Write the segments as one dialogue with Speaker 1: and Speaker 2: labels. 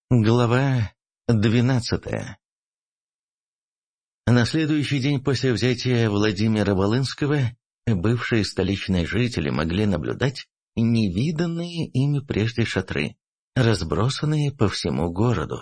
Speaker 1: Глава 12. На следующий день после взятия Владимира-Волынского бывшие столичные жители могли наблюдать невиданные ими прежде шатры, разбросанные по всему городу.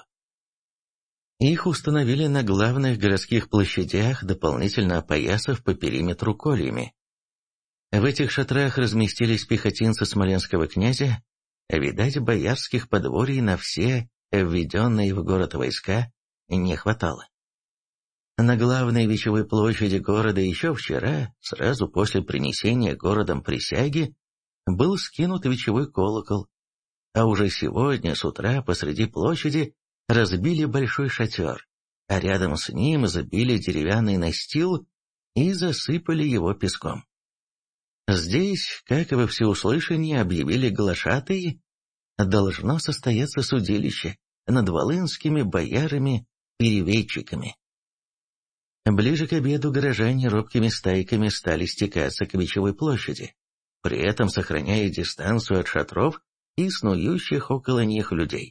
Speaker 1: Их установили на главных городских площадях, дополнительно опоясав по периметру кольями. В этих шатрах разместились пехотинцы смоленского князя, видать, боярских подворий на все введенные в город войска не хватало. На главной вечевой площади города еще вчера, сразу после принесения городом присяги, был скинут вечевой колокол, а уже сегодня с утра посреди площади разбили большой шатер, а рядом с ним забили деревянный настил и засыпали его песком. Здесь, как и во всеуслышание объявили глашатаи, должно состояться судилище над волынскими боярами-переведчиками. Ближе к обеду горожане робкими стайками стали стекаться к вечевой площади, при этом сохраняя дистанцию от шатров и снующих около них людей.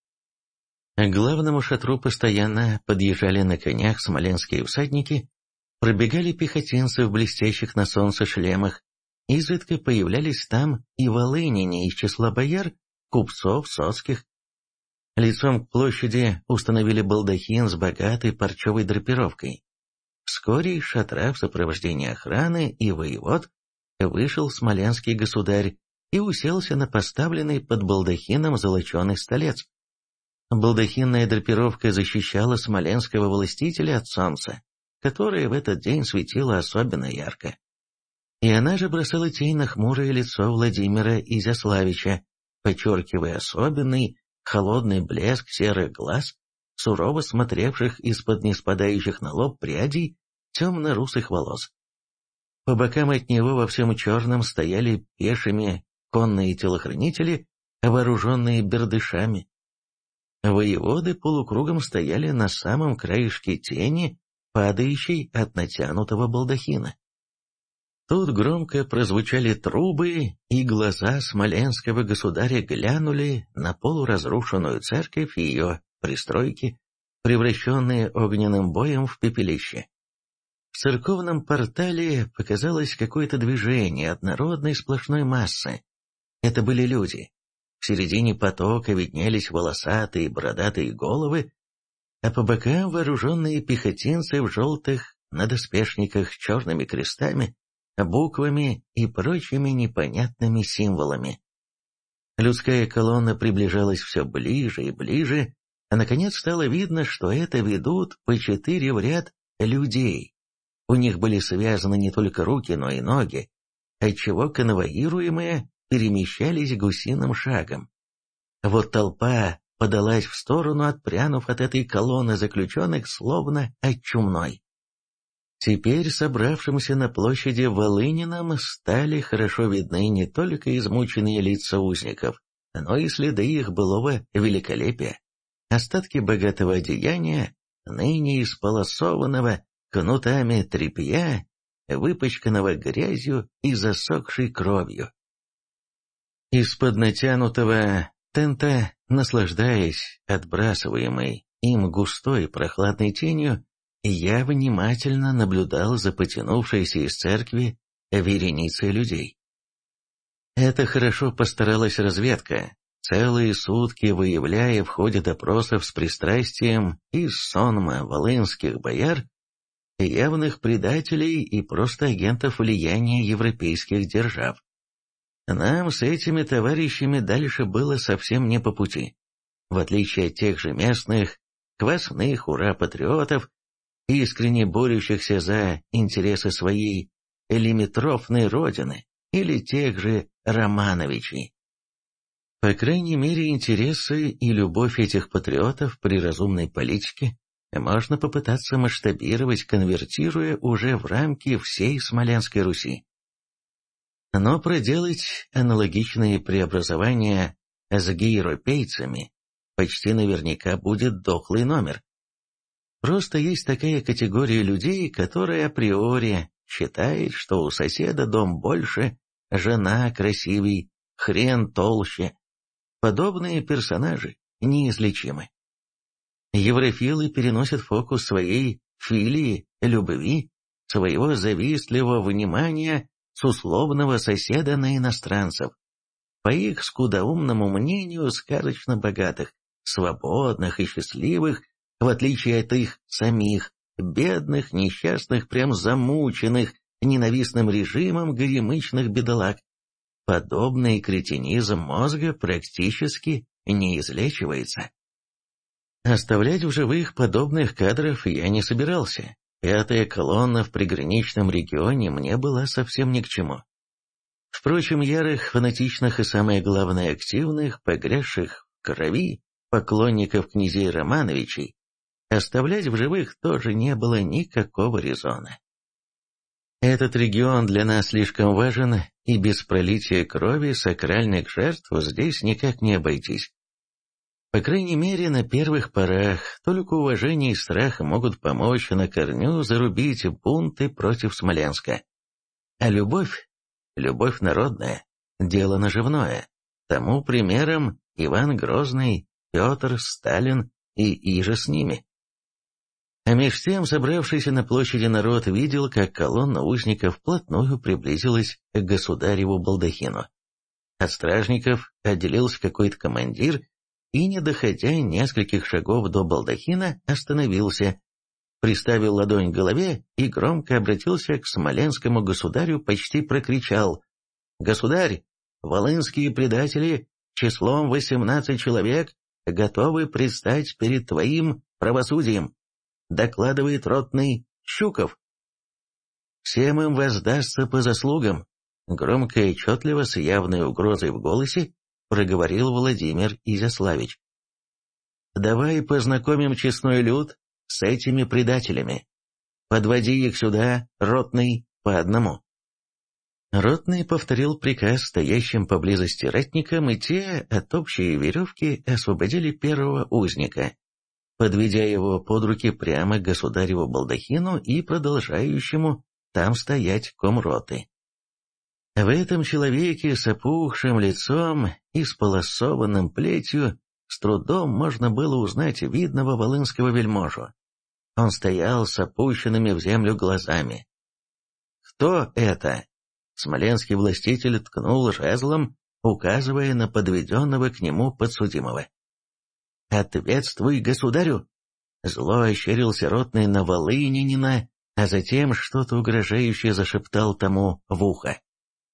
Speaker 1: К главному шатру постоянно подъезжали на конях смоленские всадники, пробегали пехотинцы в блестящих на солнце шлемах, изредка появлялись там и волыняне из числа бояр, купцов, соцких. Лицом к площади установили балдахин с богатой парчевой драпировкой. Вскоре из шатра в сопровождении охраны и воевод вышел смоленский государь и уселся на поставленный под балдахином золоченый столец. Балдахинная драпировка защищала смоленского властителя от солнца, которое в этот день светило особенно ярко. И она же бросала тень на хмурое лицо Владимира Изяславича, подчеркивая особенный холодный блеск серых глаз, сурово смотревших из-под неспадающих на лоб прядей темно-русых волос. По бокам от него во всем черном стояли пешими конные телохранители, вооруженные бердышами. Воеводы полукругом стояли на самом краешке тени, падающей от натянутого балдахина. Тут громко прозвучали трубы, и глаза смоленского государя глянули на полуразрушенную церковь и ее пристройки, превращенные огненным боем в пепелище. В церковном портале показалось какое-то движение однородной сплошной массы. Это были люди. В середине потока виднелись волосатые бородатые головы, а по бокам вооруженные пехотинцы в желтых надоспешниках с черными крестами, буквами и прочими непонятными символами. Людская колонна приближалась все ближе и ближе, а наконец стало видно, что это ведут по 4 в ряд людей. У них были связаны не только руки, но и ноги, отчего конвоируемые перемещались гусиным шагом. Вот толпа подалась в сторону, отпрянув от этой колонны заключенных, словно от чумной. Теперь собравшимся на площади волынинам стали хорошо видны не только измученные лица узников, но и следы их былого великолепия, остатки богатого одеяния, ныне исполосованного кнутами тряпья, выпачканного грязью и засохшей кровью. Из-под натянутого тента, наслаждаясь отбрасываемой им густой прохладной тенью, я внимательно наблюдал за потянувшейся из церкви вереницей людей. Это хорошо постаралась разведка, целые сутки выявляя в ходе допросов с пристрастием из сонма волынских бояр, явных предателей и просто агентов влияния европейских держав. Нам с этими товарищами дальше было совсем не по пути. В отличие от тех же местных, квасных ура-патриотов, искренне борющихся за интересы своей лимитрофной родины или тех же Романовичей. По крайней мере, интересы и любовь этих патриотов при разумной политике можно попытаться масштабировать, конвертируя уже в рамки всей Смоленской Руси. Но проделать аналогичные преобразования с гейропейцами почти наверняка будет дохлый номер. Просто есть такая категория людей, которая априори считает, что у соседа дом больше, жена красивей, хрен толще. Подобные персонажи неизлечимы. Еврофилы переносят фокус своей филии, любви, своего завистливого внимания с условного соседа на иностранцев. По их скудоумному мнению, сказочно богатых, свободных и счастливых, в отличие от их самих, бедных, несчастных, прям замученных ненавистным режимом горемычных бедолаг. Подобный кретинизм мозга практически не излечивается. Оставлять в живых подобных кадров я не собирался. Пятая колонна в приграничном регионе мне была совсем ни к чему. Впрочем, ярых, фанатичных и, самое главное, активных, погрязших в крови поклонников князей Романовичей оставлять в живых тоже не было никакого резона. Этот регион для нас слишком важен, и без пролития крови сакральных жертв здесь никак не обойтись. По крайней мере, на первых порах только уважение и страх могут помочь на корню зарубить бунты против Смоленска. А любовь народная, дело наживное. Тому примером Иван Грозный, Петр, Сталин и иже с ними. А меж тем собравшийся на площади народ видел, как колонна узников вплотную приблизилась к государеву балдахину. От стражников отделился какой-то командир и, не доходя нескольких шагов до балдахина, остановился, приставил ладонь к голове и громко обратился к смоленскому государю, почти прокричал: «Государь, волынские предатели числом 18 человек готовы предстать перед твоим правосудием», докладывает ротный Щуков. «Всем им воздастся по заслугам», громко и отчетливо, с явной угрозой в голосе, проговорил Владимир Изяславич. «Давай познакомим честной люд с этими предателями. Подводи их сюда, ротный, по одному». Ротный повторил приказ стоящим поблизости ратникам, и те от общей веревки освободили первого узника, подведя его под руки прямо к государеву балдахину и продолжающему там стоять комроты. В этом человеке с опухшим лицом и сполосованным плетью с трудом можно было узнать видного волынского вельможу. Он стоял с опущенными в землю глазами. «Кто это?» Смоленский властитель ткнул жезлом, указывая на подведенного к нему подсудимого. «Ответствуй государю!» Зло ощерился ротный на волынянина, а затем что-то угрожающее зашептал тому в ухо.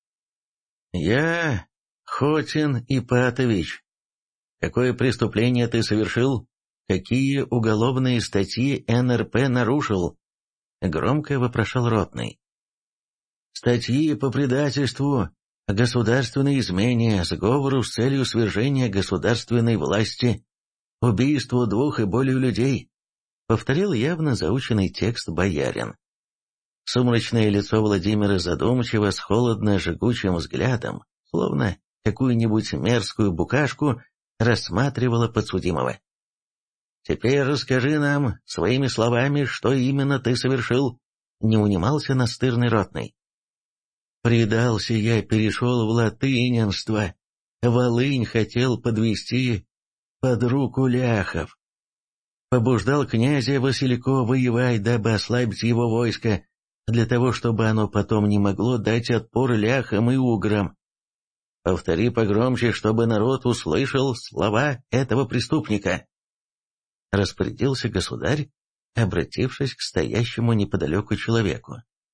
Speaker 1: «Я, Хотин Ипатович, какое преступление ты совершил? Какие уголовные статьи НРП нарушил?» Громко вопрошал ротный. «Статьи по предательству, государственной измене, сговору с целью свержения государственной власти, убийству 2 и более людей», повторил явно заученный текст боярин. Сумрачное лицо Владимира задумчиво, с холодно-жгучим взглядом, словно какую-нибудь мерзкую букашку, рассматривало подсудимого. «Теперь расскажи нам своими словами, что именно ты совершил», — не унимался настырный ротный. «Предался я, перешел в латынянство. Волынь хотел подвести под руку ляхов. Побуждал князя Василика воевать, дабы ослабить его войско, для того, чтобы оно потом не могло дать отпор ляхам и уграм. Повтори погромче, чтобы народ услышал слова этого преступника», — распорядился государь, обратившись к стоящему неподалеку человеку.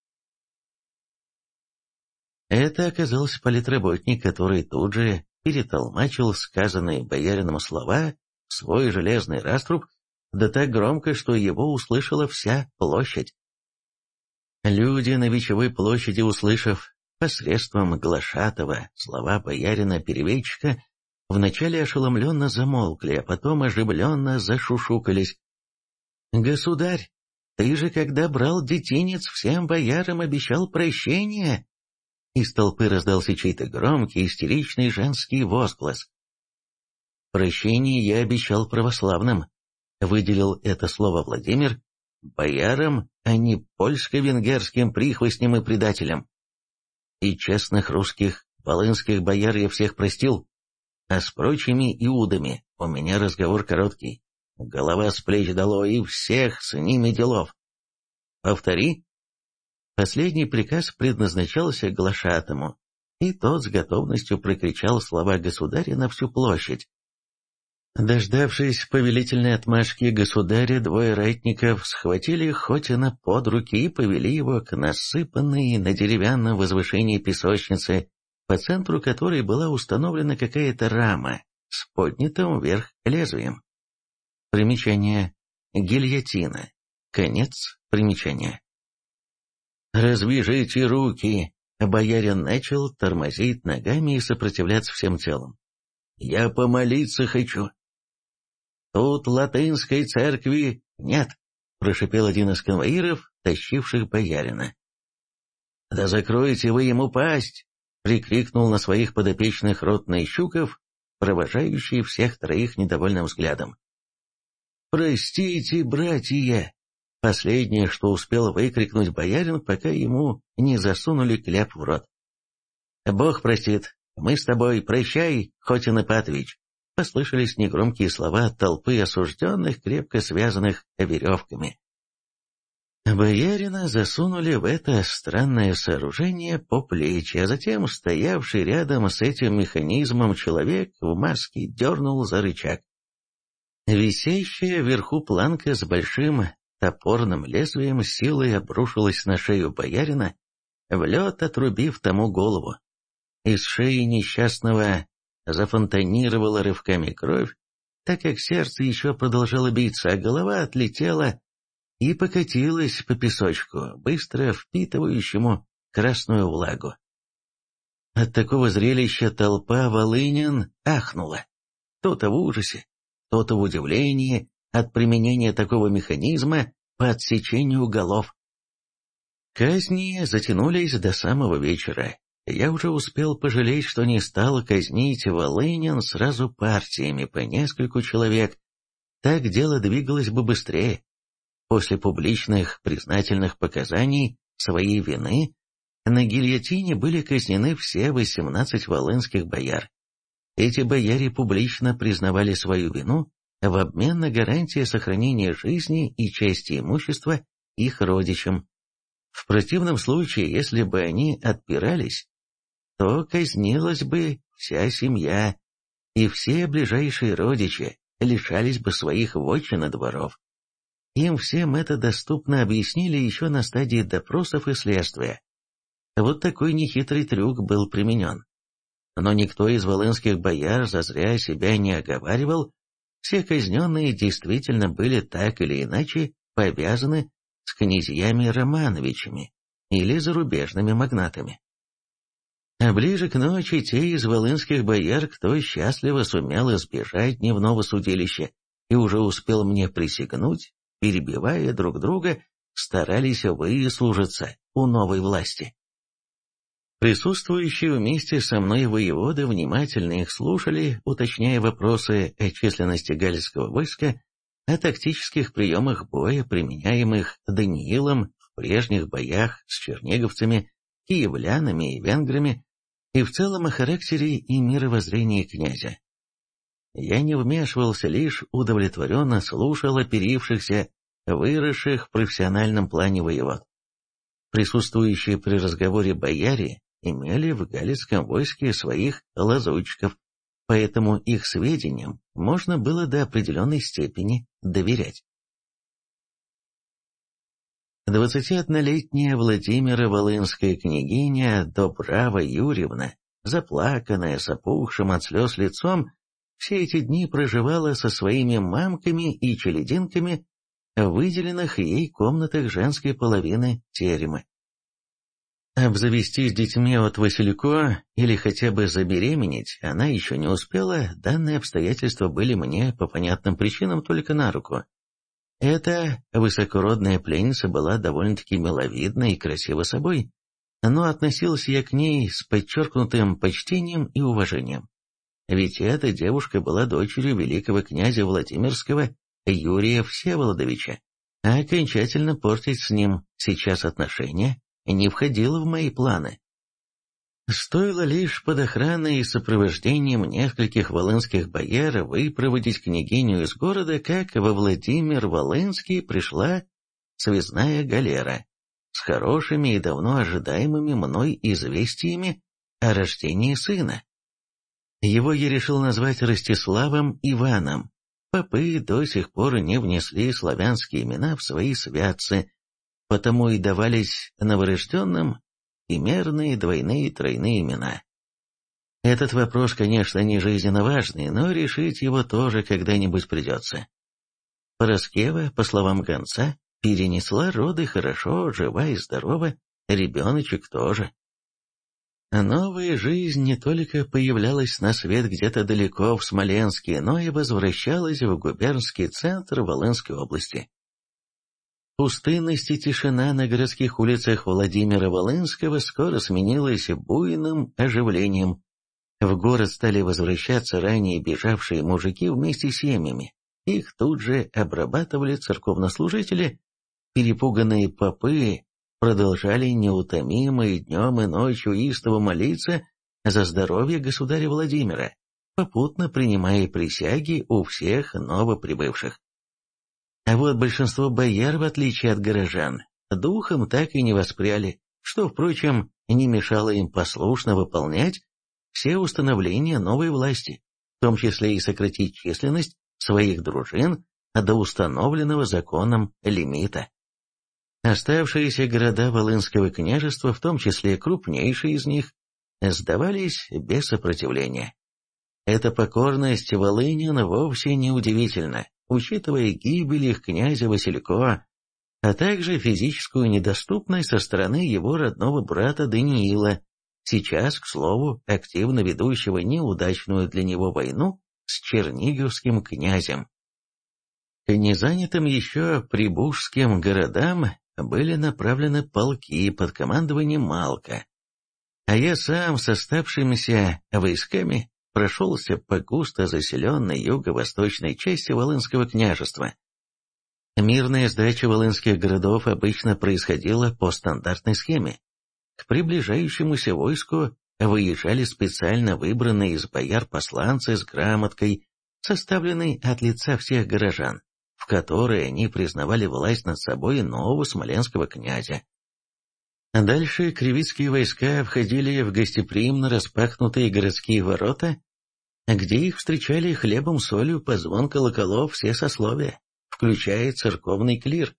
Speaker 1: Это оказался политработник, который тут же перетолмачил сказанные боярином слова в свой железный раструб, да так громко, что его услышала вся площадь. Люди на Вечевой площади, услышав посредством глашатого слова боярина-переведчика, вначале ошеломленно замолкли, а потом оживленно зашушукались. «Государь, ты же, когда брал детинец, всем боярам обещал прощение!» Из толпы раздался чей-то громкий, истеричный женский возглас. «Прощение я обещал православным», — выделил это слово Владимир, «боярам, а не польско-венгерским прихвостням и предателям. И честных русских, волынских бояр я всех простил, а с прочими иудами У меня разговор короткий. Голова с плеч долой, и всех с ними делов. Повтори. Последний приказ предназначался глашатому, и тот с готовностью прокричал слова государя на всю площадь. Дождавшись повелительной отмашки государя, двое ратников схватили Хотина под руки и повели его к насыпанной на деревянном возвышении песочнице, по центру которой была установлена какая-то рама с поднятым вверх лезвием. Примечание. Гильотина. Конец примечания. «Развяжите руки!» Боярин начал тормозить ногами и сопротивляться всем телом. «Я помолиться хочу!» «Тут латынской церкви нет!» — прошипел один из конвоиров, тащивших боярина. «Да закройте вы ему пасть!» — прикрикнул на своих подопечных ротный Щуков, провожающий всех троих недовольным взглядом. «Простите, братья!» — последнее, что успел выкрикнуть боярин, пока ему не засунули кляп в рот. «Бог простит, мы с тобой, прощай, Хотин Ипатович!» — послышались негромкие слова от толпы осужденных, крепко связанных веревками. Боярина засунули в это странное сооружение по плечи, а затем стоявший рядом с этим механизмом человек в маске дернул за рычаг. Висящая вверху планка с большим топорным лезвием силой обрушилась на шею боярина, в лед отрубив тому голову. Из шеи несчастного зафонтанировала рывками кровь, так как сердце еще продолжало биться, а голова отлетела и покатилась по песочку, быстро впитывающему красную влагу. От такого зрелища толпа волынян ахнула. Кто-то в ужасе, кто-то в удивлении от применения такого механизма по отсечению голов. Казни затянулись до самого вечера. Я уже успел пожалеть, что не стал казнить волынян сразу партиями по нескольку человек. Так дело двигалось бы быстрее. После публичных признательных показаний своей вины на гильотине были казнены все 18 волынских бояр. Эти бояре публично признавали свою вину в обмен на гарантии сохранения жизни и чести имущества их родичам. В противном случае, если бы они отпирались, то казнилась бы вся семья, и все ближайшие родичи лишались бы своих вотчин и дворов. Им всем это доступно объяснили еще на стадии допросов и следствия. Вот такой нехитрый трюк был применен. Но никто из волынских бояр зазря себя не оговаривал, все казненные действительно были так или иначе повязаны с князьями Романовичами или зарубежными магнатами. А ближе к ночи те из волынских бояр, кто счастливо сумел избежать дневного судилища и уже успел мне присягнуть, перебивая друг друга, старались выслужиться у новой власти. Присутствующие вместе со мной воеводы внимательно их слушали, уточняя вопросы о численности галльского войска, о тактических приемах боя, применяемых Даниилом в прежних боях с черниговцами, киевлянами и венграми, и в целом о характере и мировоззрении князя. Я не вмешивался, лишь удовлетворенно слушал оперившихся, выросших в профессиональном плане воевод. Присутствующие при разговоре бояре имели в галльском войске своих лазутчиков, поэтому их сведениям можно было до определенной степени доверять. 21-летняя Владимира-волынская княгиня Добрава Юрьевна, заплаканная, с опухшим от слез лицом, все эти дни проживала со своими мамками и челядинками в выделенных ей комнатах женской половины терема. Обзавестись детьми от Василько или хотя бы забеременеть она еще не успела, данные обстоятельства были мне по понятным причинам только на руку. Эта высокородная пленница была довольно-таки миловидна и красива собой, но относился я к ней с подчеркнутым почтением и уважением. Ведь эта девушка была дочерью великого князя Владимирского Юрия Всеволодовича, а окончательно портить с ним сейчас отношения не входило в мои планы. Стоило лишь под охраной и сопровождением нескольких волынских бояр выпроводить княгиню из города, как во Владимир-Волынский пришла связная галера с хорошими и давно ожидаемыми мной известиями о рождении сына. Его я решил назвать Ростиславом Иваном. Попы до сих пор не внесли славянские имена в свои святцы, потому и давались новорожденным и мерные двойные и тройные имена. Этот вопрос, конечно, не жизненно важный, но решить его тоже когда-нибудь придется. Пороскева, по словам гонца, перенесла роды хорошо, жива и здорова, ребеночек тоже. Новая жизнь не только появлялась на свет где-то далеко в Смоленске, но и возвращалась в губернский центр Волынской области. Пустынность и тишина на городских улицах Владимира Волынского скоро сменилась буйным оживлением. В город стали возвращаться ранее бежавшие мужики вместе с семьями. Их тут же обрабатывали церковнослужители, перепуганные попы продолжали неутомимо и днем и ночью истово молиться за здоровье государя Владимира, попутно принимая присяги у всех новоприбывших. А вот большинство бояр, в отличие от горожан, духом так и не воспряли, что, впрочем, не мешало им послушно выполнять все установления новой власти, в том числе и сократить численность своих дружин до установленного законом лимита. Оставшиеся города Волынского княжества, в том числе крупнейшие из них, сдавались без сопротивления. Эта покорность волынян вовсе не удивительна, учитывая гибель их князя Василько, а также физическую недоступность со стороны его родного брата Даниила, сейчас, к слову, активно ведущего неудачную для него войну с черниговским князем. К незанятым еще прибужским городам были направлены полки под командованием Малка, а я сам с оставшимися войсками прошелся по густо заселенной юго-восточной части Волынского княжества. Мирная сдача волынских городов обычно происходила по стандартной схеме. К приближающемуся войску выезжали специально выбранные из бояр посланцы с грамоткой, составленной от лица всех горожан, в которой они признавали власть над собой нового смоленского князя. Дальше кривицкие войска входили в гостеприимно распахнутые городские ворота, где их встречали хлебом-солью под звон колоколов все сословия, включая церковный клир.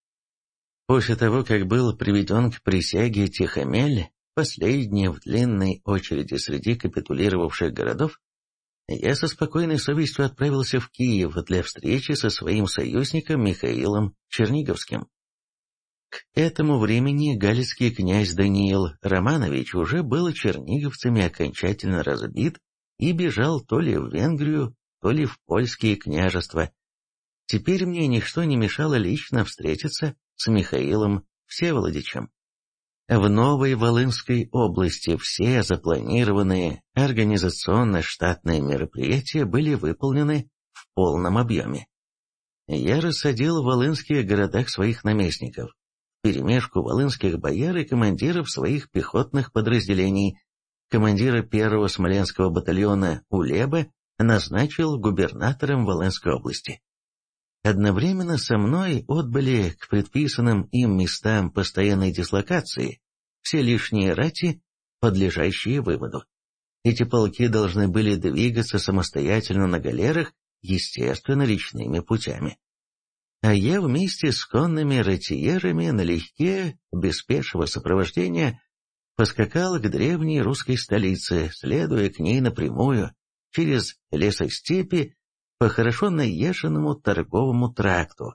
Speaker 1: После того, как был приведен к присяге Тихомель, последний в длинной очереди среди капитулировавших городов, я со спокойной совестью отправился в Киев для встречи со своим союзником Михаилом Черниговским. К этому времени галицкий князь Даниил Романович уже был черниговцами окончательно разбит и бежал то ли в Венгрию, то ли в польские княжества. Теперь мне ничто не мешало лично встретиться с Михаилом Всеволодичем. В Новой Волынской области все запланированные организационно-штатные мероприятия были выполнены в полном объеме. Я рассадил в волынских городах своих наместников, вперемешку волынских бояр и командиров своих пехотных подразделений. Командира первого Смоленского батальона Улеба назначил губернатором Волынской области. Одновременно со мной отбыли к предписанным им местам постоянной дислокации все лишние рати, подлежащие выводу. Эти полки должны были двигаться самостоятельно на галерах, естественно, речными путями. А я вместе с конными ратиерами налегке, без пешего сопровождения, поскакал к древней русской столице, следуя к ней напрямую, через лесостепи, по хорошо наезженному торговому тракту.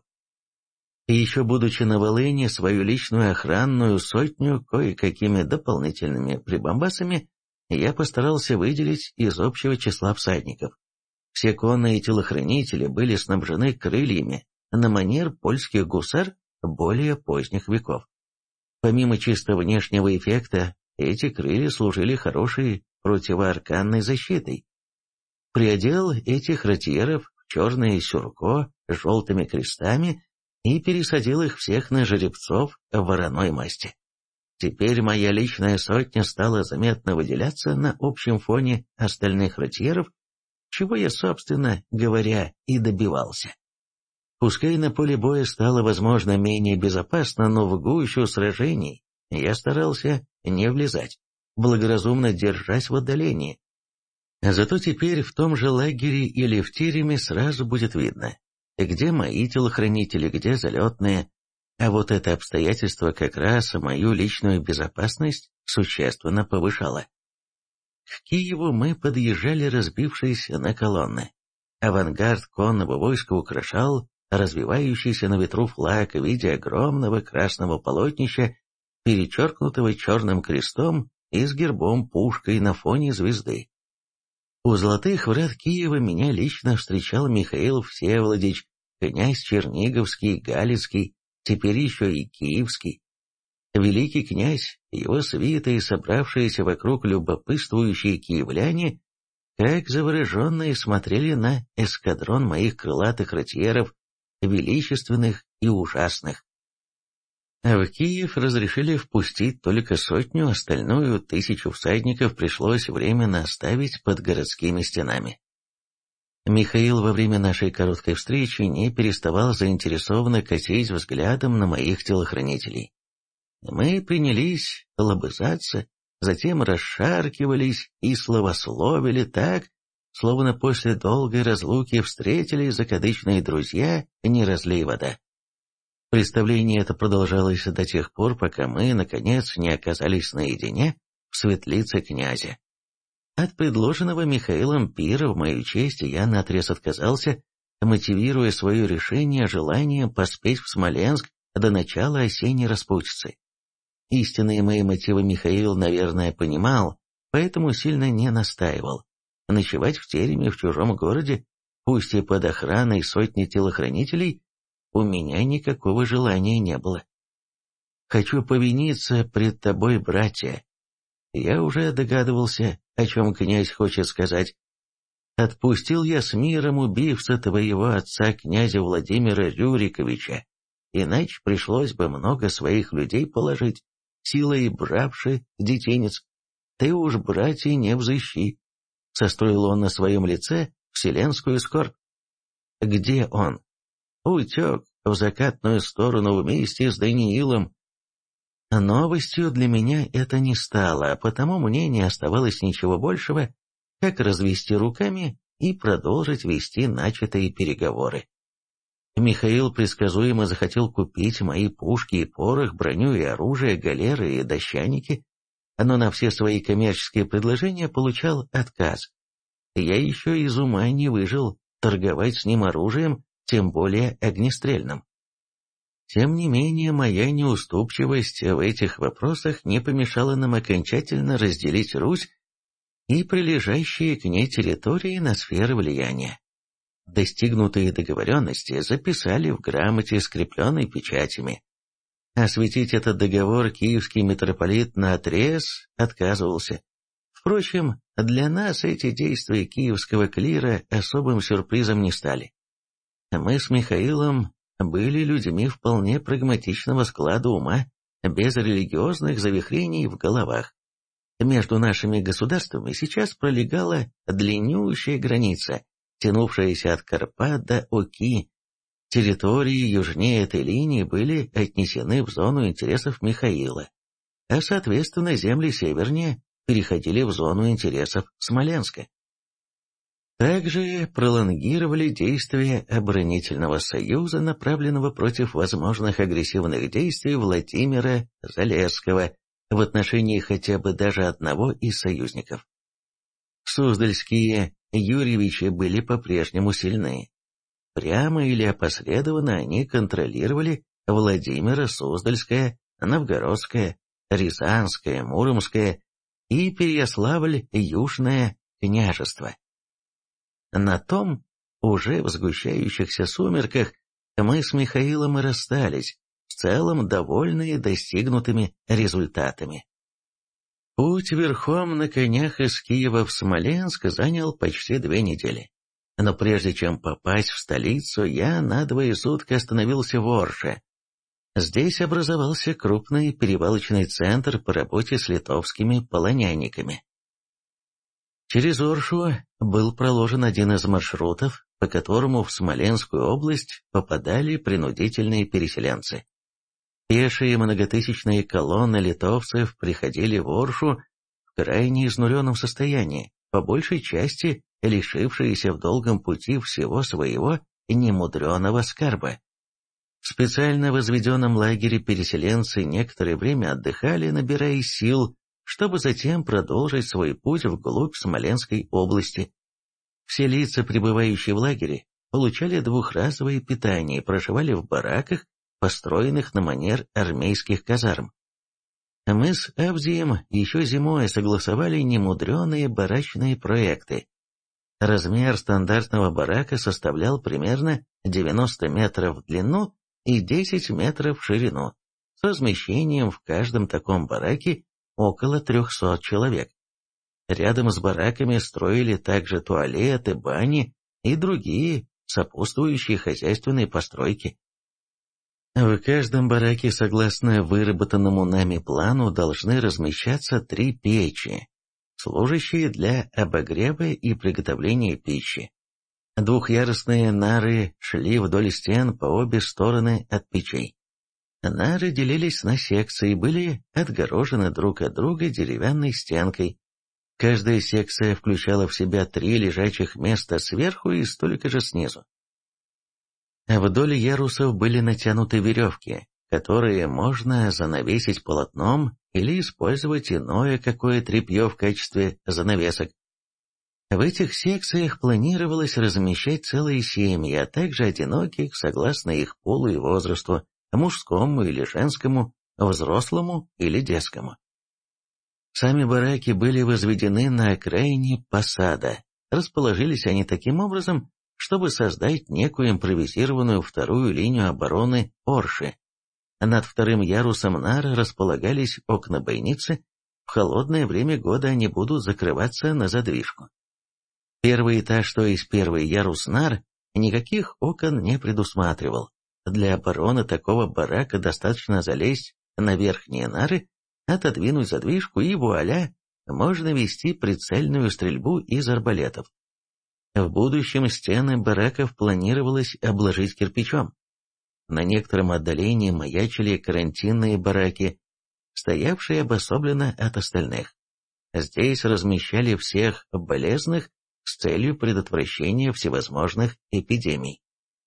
Speaker 1: И еще будучи на Волыни, свою личную охранную сотню кое-какими дополнительными прибамбасами я постарался выделить из общего числа всадников. Все конные телохранители были снабжены крыльями на манер польских гусар более поздних веков. Помимо чисто внешнего эффекта, эти крылья служили хорошей противоарканной защитой. Приодел этих ратьеров в черное сюрко с желтыми крестами и пересадил их всех на жеребцов вороной масти. Теперь моя личная сотня стала заметно выделяться на общем фоне остальных ротьеров, чего я, собственно говоря, и добивался. Пускай на поле боя стало, возможно, менее безопасно, но в гущу сражений я старался не влезать, благоразумно держась в отдалении. Зато теперь в том же лагере или в тереме сразу будет видно, где мои телохранители, где залетные, а вот это обстоятельство как раз мою личную безопасность существенно повышало. К Киеву мы подъезжали, разбившись на колонны. Авангард конного войска украшал развивающийся на ветру флаг в виде огромного красного полотнища, перечеркнутого черным крестом и с гербом-пушкой на фоне звезды. У золотых врат Киева меня лично встречал Михаил Всеволодич, князь Черниговский, Галицкий, теперь еще и Киевский. Великий князь, его свита и собравшиеся вокруг любопытствующие киевляне, как завороженные, смотрели на эскадрон моих крылатых ротьеров, величественных и ужасных. В Киев разрешили впустить только 100, остальную 1000 всадников пришлось временно оставить под городскими стенами. Михаил во время нашей короткой встречи не переставал заинтересованно косить взглядом на моих телохранителей. Мы принялись лобызаться, затем расшаркивались и словословили так, словно после долгой разлуки встретились закадычные друзья, не разлей вода. Представление это продолжалось до тех пор, пока мы, наконец, не оказались наедине в светлице князя. От предложенного Михаилом пира в мою честь я наотрез отказался, мотивируя свое решение желанием поспеть в Смоленск до начала осенней распутицы. Истинные мои мотивы Михаил, наверное, понимал, поэтому сильно не настаивал. Ночевать в тереме в чужом городе, пусть и под охраной сотни телохранителей, у меня никакого желания не было. «Хочу повиниться пред тобой, братья». Я уже догадывался, о чем князь хочет сказать. «Отпустил я с миром убивца твоего отца, князя Владимира Рюриковича, иначе пришлось бы много своих людей положить, силой бравши детенец. Ты уж, братья, не взыщи». Состроил он на своем лице вселенскую скорбь. Где он? Утек в закатную сторону вместе с Даниилом. Новостью для меня это не стало, а потому мне не оставалось ничего большего, как развести руками и продолжить вести начатые переговоры. Михаил предсказуемо захотел купить мои пушки и порох, броню и оружие, галеры и дощаники, но на все свои коммерческие предложения получал отказ. Я еще из ума не выжил торговать с ним оружием, тем более огнестрельным. Тем не менее, моя неуступчивость в этих вопросах не помешала нам окончательно разделить Русь и прилежащие к ней территории на сферы влияния. Достигнутые договоренности записали в грамоте, скрепленной печатями. Осветить этот договор киевский митрополит наотрез отказывался. Впрочем, для нас эти действия киевского клира особым сюрпризом не стали. Мы с Михаилом были людьми вполне прагматичного склада ума, без религиозных завихрений в головах. Между нашими государствами сейчас пролегала длиннющая граница, тянувшаяся от Карпат до Оки. Территории южнее этой линии были отнесены в зону интересов Михаила, а соответственно земли севернее переходили в зону интересов Смоленска. Также пролонгировали действия оборонительного союза, направленного против возможных агрессивных действий Владимира Залесского в отношении хотя бы даже одного из союзников. Суздальские Юрьевичи были по-прежнему сильны. Прямо или опосредованно они контролировали Владимиро Суздальское, Новгородское, Рязанское, Муромское и Переяславль-Южное княжество. На том, уже в сгущающихся сумерках, мы с Михаилом и расстались, в целом довольные достигнутыми результатами. Путь верхом на конях из Киева в Смоленск занял почти 2 недели. Но прежде чем попасть в столицу, я на 2 сутки остановился в Орше. Здесь образовался крупный перевалочный центр по работе с литовскими полонянниками. Через Оршу был проложен один из маршрутов, по которому в Смоленскую область попадали принудительные переселенцы. Пешие многотысячные колонны литовцев приходили в Оршу в крайне изнуренном состоянии, по большей части лишившиеся в долгом пути всего своего немудреного скарба. В специально возведенном лагере переселенцы некоторое время отдыхали, набирая сил, чтобы затем продолжить свой путь вглубь Смоленской области. Все лица, пребывающие в лагере, получали двухразовое питание и проживали в бараках, построенных на манер армейских казарм. Мы с Авдием еще зимой согласовали немудреные барачные проекты. Размер стандартного барака составлял примерно 90 метров в длину и 10 метров в ширину, с размещением в каждом таком бараке около 300 человек. Рядом с бараками строили также туалеты, бани и другие сопутствующие хозяйственные постройки. В каждом бараке, согласно выработанному нами плану, должны размещаться 3 печи, служащие для обогрева и приготовления пищи. Двухъярусные нары шли вдоль стен по обе стороны от печей. Нары делились на секции и были отгорожены друг от друга деревянной стенкой. Каждая секция включала в себя 3 лежачих места сверху и столько же снизу. Вдоль ярусов были натянуты веревки, которые можно занавесить полотном или использовать иное какое тряпье в качестве занавесок. В этих секциях планировалось размещать целые семьи, а также одиноких, согласно их полу и возрасту, мужскому или женскому, взрослому или детскому. Сами бараки были возведены на окраине посада. Расположились они таким образом, чтобы создать некую импровизированную вторую линию обороны Орши. Над вторым ярусом нар располагались окна-бойницы, в холодное время года они будут закрываться на задвижку. Первый этаж, то есть первый ярус нар, никаких окон не предусматривал. Для обороны такого барака достаточно залезть на верхние нары, отодвинуть задвижку и вуаля, можно вести прицельную стрельбу из арбалетов. В будущем стены бараков планировалось обложить кирпичом. На некотором отдалении маячили карантинные бараки, стоявшие обособленно от остальных. Здесь размещали всех болезных с целью предотвращения всевозможных эпидемий.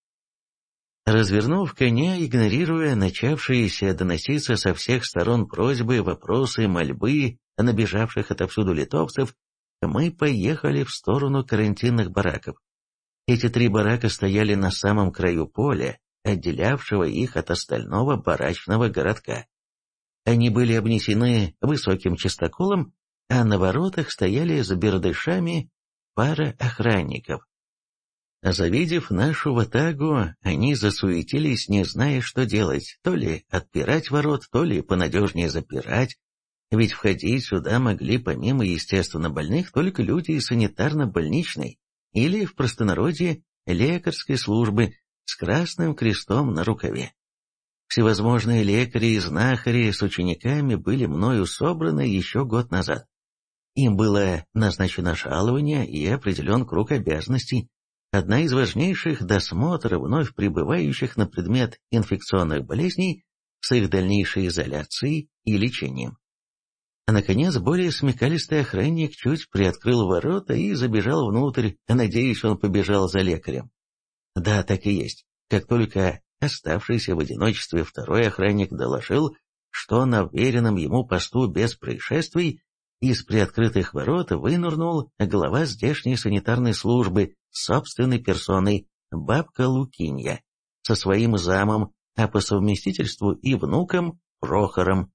Speaker 1: Развернув коня, игнорируя начавшиеся доноситься со всех сторон просьбы, вопросы, мольбы набежавших отовсюду литовцев, мы поехали в сторону карантинных бараков. Эти 3 барака стояли на самом краю поля, отделявшего их от остального барачного городка. Они были обнесены высоким чистоколом, а на воротах стояли с бердышами пара охранников. Завидев нашу ватагу, они засуетились, не зная, что делать, то ли отпирать ворот, то ли понадежнее запирать, ведь входить сюда могли помимо естественно больных только люди из санитарно-больничной или, в простонародье, лекарской службы с красным крестом на рукаве. Всевозможные лекари и знахари с учениками были мною собраны еще год назад. Им было назначено жалование и определен круг обязанностей. Одна из важнейших — досмотр вновь прибывающих на предмет инфекционных болезней с их дальнейшей изоляцией и лечением. Наконец, более смекалистый охранник чуть приоткрыл ворота и забежал внутрь, надеясь, он побежал за лекарем. Да, так и есть. Как только оставшийся в одиночестве второй охранник доложил, что на уверенном ему посту без происшествий, из приоткрытых ворот вынырнул глава здешней санитарной службы собственной персоной, бабка Лукинья, со своим замом, а по совместительству и внуком Прохором.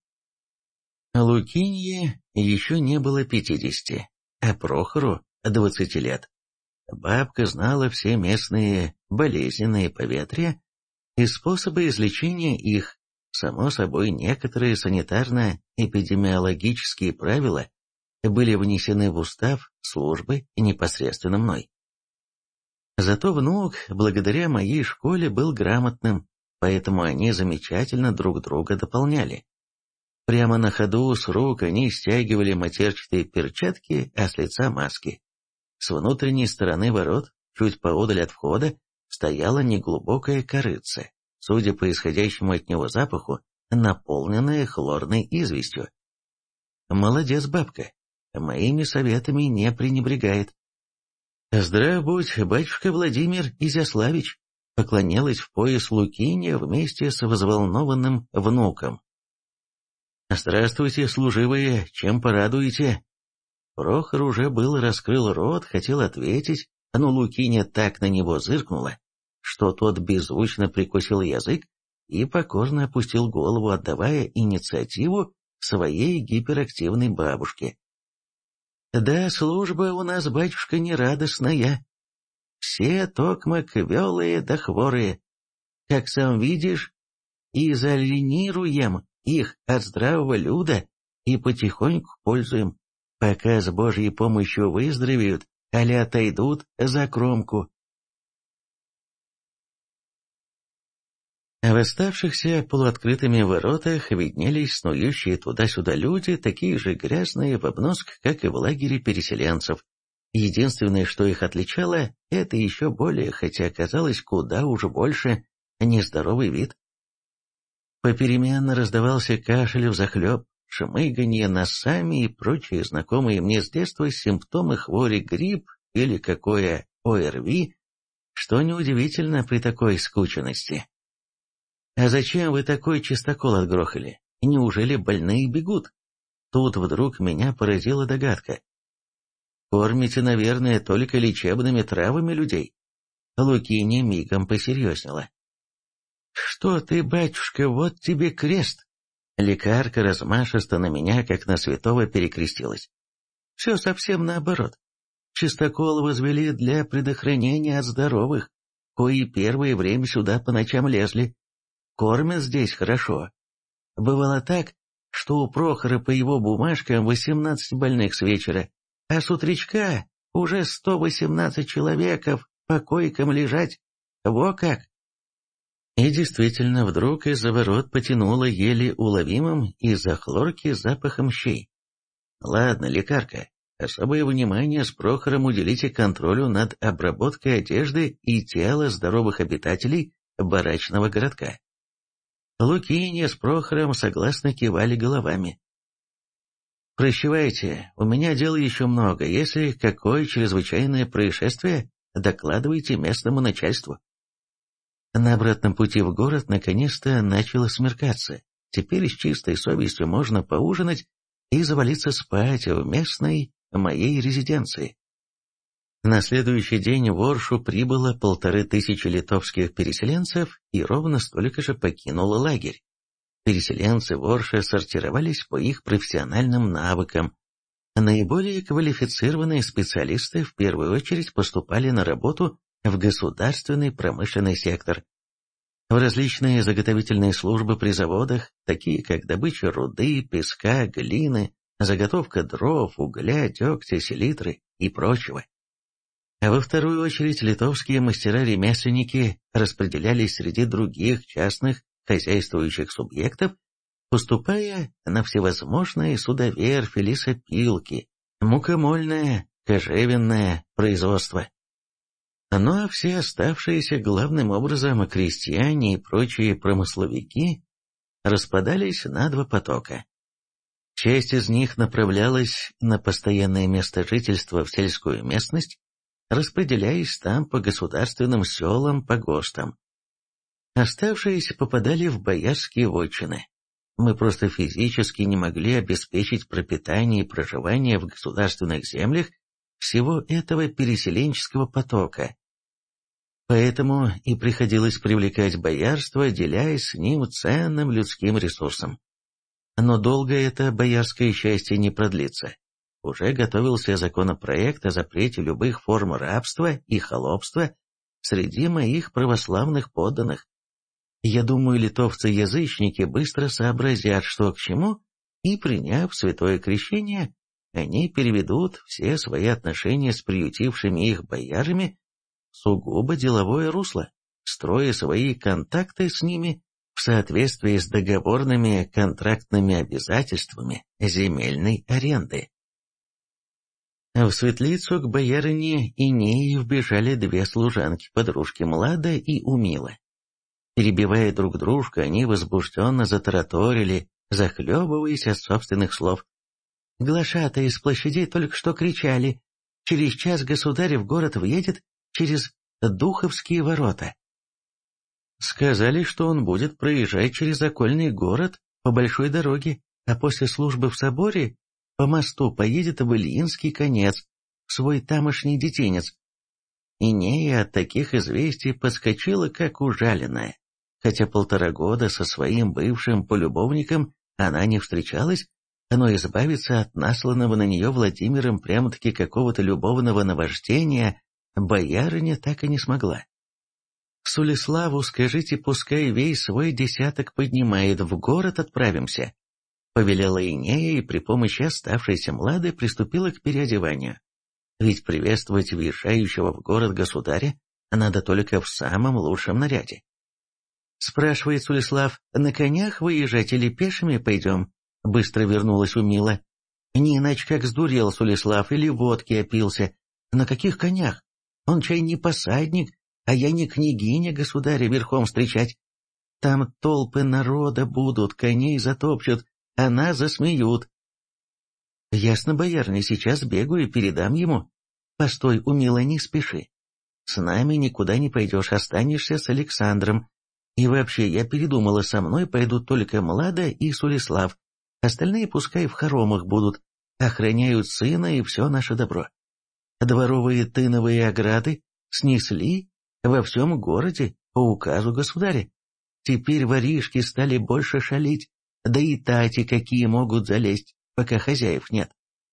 Speaker 1: Лукинье еще не было 50, а Прохору 20 лет. Бабка знала все местные болезненные поветрия и способы излечения их. Само собой, некоторые санитарно-эпидемиологические правила были внесены в устав службы непосредственно мной. Зато внук, благодаря моей школе, был грамотным. поэтому они замечательно друг друга дополняли. Прямо на ходу с рук они стягивали матерчатые перчатки, а с лица маски. С внутренней стороны ворот, чуть поодаль от входа, стояла неглубокая корыца, судя по исходящему от него запаху, наполненная хлорной известью. Молодец бабка, моими советами не пренебрегает. «Здрав будь, батюшка Владимир Изяславич», поклонилась в пояс Лукиния вместе с взволнованным внуком. «Здравствуйте, служивые, чем порадуете?» Прохор уже был раскрыл рот, хотел ответить, но Лукиня так на него зыркнула, что тот беззвучно прикусил язык и покорно опустил голову, отдавая инициативу своей гиперактивной бабушке. «Да, служба у нас, батюшка, нерадостная. Все токмо квелые да хворые. Как сам видишь, изолинируем их от здравого люда и потихоньку пользуем, пока с Божьей помощью выздоровеют, али отойдут за кромку». В оставшихся полуоткрытыми воротах виднелись снующие туда-сюда люди, такие же грязные в обноск, как и в лагере переселенцев. Единственное, что их отличало, это еще более, хотя оказалось куда уж больше, нездоровый вид. Попеременно раздавался кашель взахлеб, шмыганье носами и прочие знакомые мне с детства симптомы хвори грипп или какое ОРВИ, что неудивительно при такой скученности. «А зачем вы такой чистокол отгрохали? Неужели больные бегут?» Тут вдруг меня поразила догадка. «Кормите, наверное, только лечебными травами людей?» Лукиня мигом посерьезнела. «Что ты, батюшка, вот тебе крест!» Лекарка размашисто на меня, как на святого, перекрестилась. «Все совсем наоборот. Чистокол возвели для предохранения от здоровых, кои первое время сюда по ночам лезли. Кормят здесь хорошо. Бывало так, что у Прохора по его бумажкам 18 больных с вечера, а с утречка уже 118 человеков по койкам лежать. Во как!» И действительно, вдруг из-за ворот потянуло еле уловимым из-за хлорки запахом щей. «Ладно, лекарка, особое внимание с Прохором уделите контролю над обработкой одежды и тела здоровых обитателей барачного городка». Лукиня с Прохором согласно кивали головами. «Прощавайте, у меня дел еще много. Если какое чрезвычайное происшествие, докладывайте местному начальству». На обратном пути в город наконец-то начало смеркаться. Теперь с чистой совестью можно поужинать и завалиться спать в местной моей резиденции. На следующий день в Оршу прибыло 1500 литовских переселенцев и ровно столько же покинуло лагерь. Переселенцы в Орше сортировались по их профессиональным навыкам. Наиболее квалифицированные специалисты в первую очередь поступали на работу в государственный промышленный сектор, в различные заготовительные службы при заводах, такие как добыча руды, песка, глины, заготовка дров, угля, дегтя, селитры и прочего. А во вторую очередь литовские мастера-ремесленники распределялись среди других частных хозяйствующих субъектов, поступая на всевозможные судоверфи, лесопилки, мукомольное, кожевенное производство. Ну а все оставшиеся главным образом крестьяне и прочие промысловики распадались на два потока. Часть из них направлялась на постоянное место жительства в сельскую местность, распределяясь там по государственным селам, погостам. Оставшиеся попадали в боярские вотчины. Мы просто физически не могли обеспечить пропитание и проживание в государственных землях всего этого переселенческого потока. Поэтому и приходилось привлекать боярство, делясь с ним ценным людским ресурсом. Но долго это боярское счастье не продлится. Уже готовился законопроект о запрете любых форм рабства и холопства среди моих православных подданных. Я думаю, литовцы-язычники быстро сообразят, что к чему, и, приняв святое крещение, они переведут все свои отношения с приютившими их боярами в сугубо деловое русло. строя свои контакты с ними в соответствии с договорными контрактными обязательствами земельной аренды. В светлицу к боярине Инеи вбежали две служанки-подружки Млада и Умила. Перебивая друг дружку, они возбужденно затараторили, захлебываясь от собственных слов. Глашатые с площадей только что кричали: «Через час государь в город въедет через Духовские ворота». Сказали, что он будет проезжать через окольный город по большой дороге, а после службы в соборе по мосту поедет в Ильинский конец, в свой тамошний детинец. Инея от таких известий подскочила, как ужаленная. Хотя 1,5 года со своим бывшим полюбовником она не встречалась, но избавиться от насланного на нее Владимиром прямо-таки какого-то любовного наваждения боярыня так и не смогла. «Сулиславу скажите, пускай весь свой десяток поднимает, в город отправимся», — повелела Инея и при помощи оставшейся Млады приступила к переодеванию. Ведь приветствовать въезжающего в город государя надо только в самом лучшем наряде. Спрашивает Сулислав: «На конях выезжать или пешими пойдем?» Быстро вернулась Умила. Не иначе как сдурел Сулислав или водки опился. На каких конях? Он чай не посадник, а я не княгиня государя верхом встречать. Там толпы народа будут, коней затопчут, а нас засмеют. Ясно, боярня, сейчас бегаю и передам ему. Постой, Умила, не спеши. С нами никуда не пойдешь, останешься с Александром. И вообще, я передумала, со мной пойдут только Млада и Сулислав. Остальные пускай в хоромах будут, охраняют сына и все наше добро. Дворовые тыновые ограды снесли во всем городе по указу государя. Теперь воришки стали больше шалить, да и тати какие могут залезть, пока хозяев нет.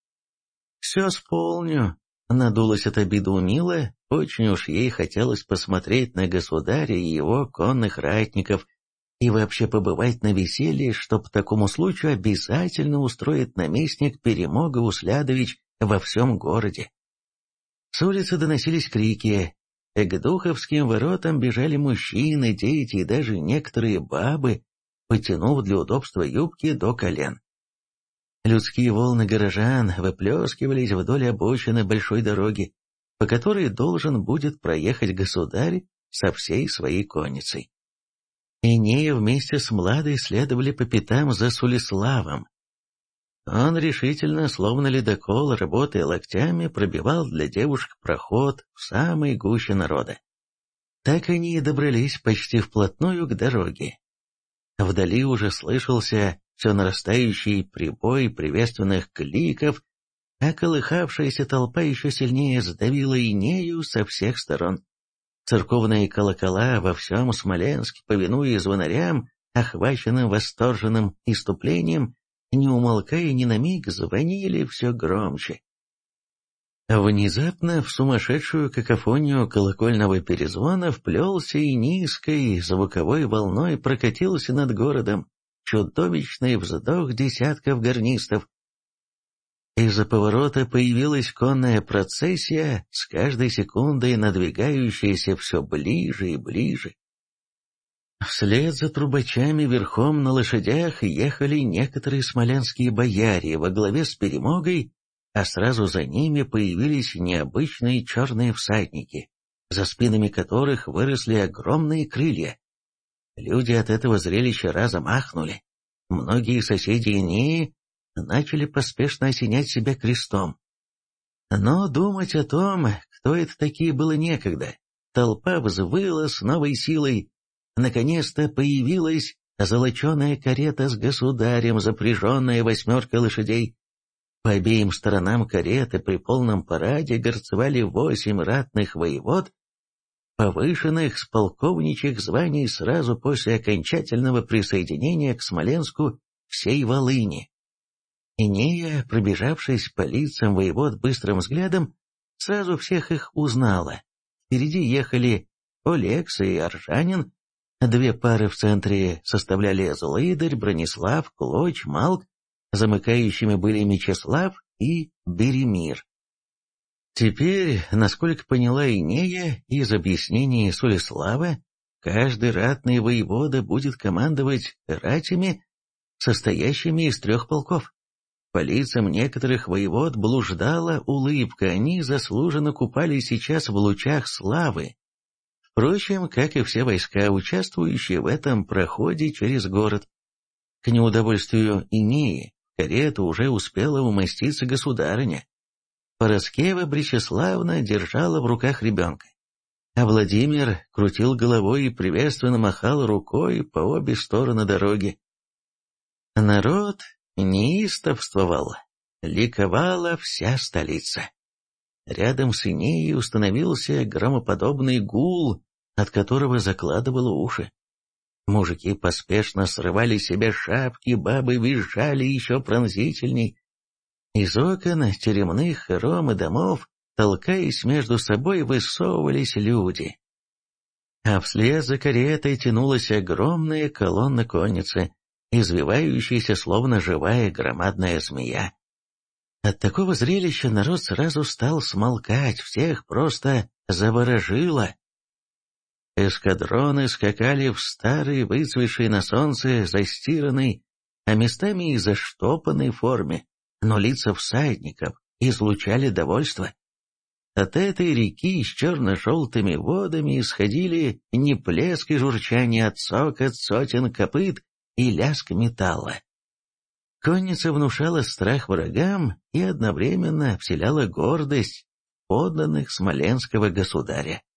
Speaker 1: «Все сполню», — надулась от обиды Умила, очень уж ей хотелось посмотреть на государя и его конных ратников, и вообще побывать на веселье, что по такому случаю обязательно устроит наместник Перемога Услядович во всем городе. С улицы доносились крики. К Духовским воротам бежали мужчины, дети и даже некоторые бабы, потянув для удобства юбки до колен. Людские волны горожан выплескивались вдоль обочины большой дороги, по которой должен будет проехать государь со всей своей конницей. Инея вместе с Младой следовали по пятам за Сулиславом. Он решительно, словно ледокол, работая локтями, пробивал для девушек проход в самой гуще народа. Так они и добрались почти вплотную к дороге. Вдали уже слышался все нарастающий прибой приветственных кликов, а колыхавшаяся толпа еще сильнее сдавила Инею со всех сторон. Церковные колокола во всем Смоленске, повинуя звонарям, охваченным восторженным иступлением, не умолкая ни на миг, звонили все громче. Внезапно в сумасшедшую какофонию колокольного перезвона вплелся и низкой звуковой волной прокатился над городом чудовищный вздох десятков гарнистов. Из-за поворота появилась конная процессия, с каждой секундой надвигающаяся все ближе и ближе. Вслед за трубачами верхом на лошадях ехали некоторые смоленские бояре во главе с Перемогой, а сразу за ними появились необычные черные всадники, за спинами которых выросли огромные крылья. Люди от этого зрелища разом ахнули. Многие соседи Инеи начали поспешно осенять себя крестом. Но думать о том, кто это такие, было некогда. Толпа взвыла с новой силой. Наконец-то появилась золоченая карета с государем, запряженная 8 лошадей. По обеим сторонам кареты при полном параде горцевали 8 ратных воевод, повышенных с полковничьих званий сразу после окончательного присоединения к Смоленску всей Волыни. Инея, пробежавшись по лицам воевод быстрым взглядом, сразу всех их узнала. Впереди ехали Олекса и Аржанин, 2 пары в центре составляли Злыдарь, Бронислав, Клоч, Малк, замыкающими были Мечислав и Беремир. Теперь, насколько поняла Инея из объяснений Сулислава, Каждый ратный воевода будет командовать ратями, состоящими из 3 полков. По лицам некоторых воевод блуждала улыбка, они заслуженно купались сейчас в лучах славы. Впрочем, как и все войска, участвующие в этом проходе через город. К неудовольствию Инеи в карету уже успела умоститься государыня. Параскева Бречеславна держала в руках ребенка, а Владимир крутил головой и приветственно махал рукой по обе стороны дороги. Народ неистовствовал, ликовала вся столица. Рядом с Инеей установился громоподобный гул, от которого закладывало уши. Мужики поспешно срывали с себя шапки, бабы визжали еще пронзительней. Из окон теремных хором и домов, толкаясь между собой, высовывались люди. А вслед за каретой тянулась огромная колонна конницы, извивающаяся словно живая громадная змея. От такого зрелища народ сразу стал смолкать, всех просто заворожило. Эскадроны скакали в старой, выцветшей на солнце, застиранной, а местами и заштопанной форме, но лица всадников излучали довольство. От этой реки с черно-желтыми водами исходили не плеск и журчание, а цокот сотен копыт и лязг металла. Конница внушала страх врагам и одновременно вселяла гордость подданных смоленского государя.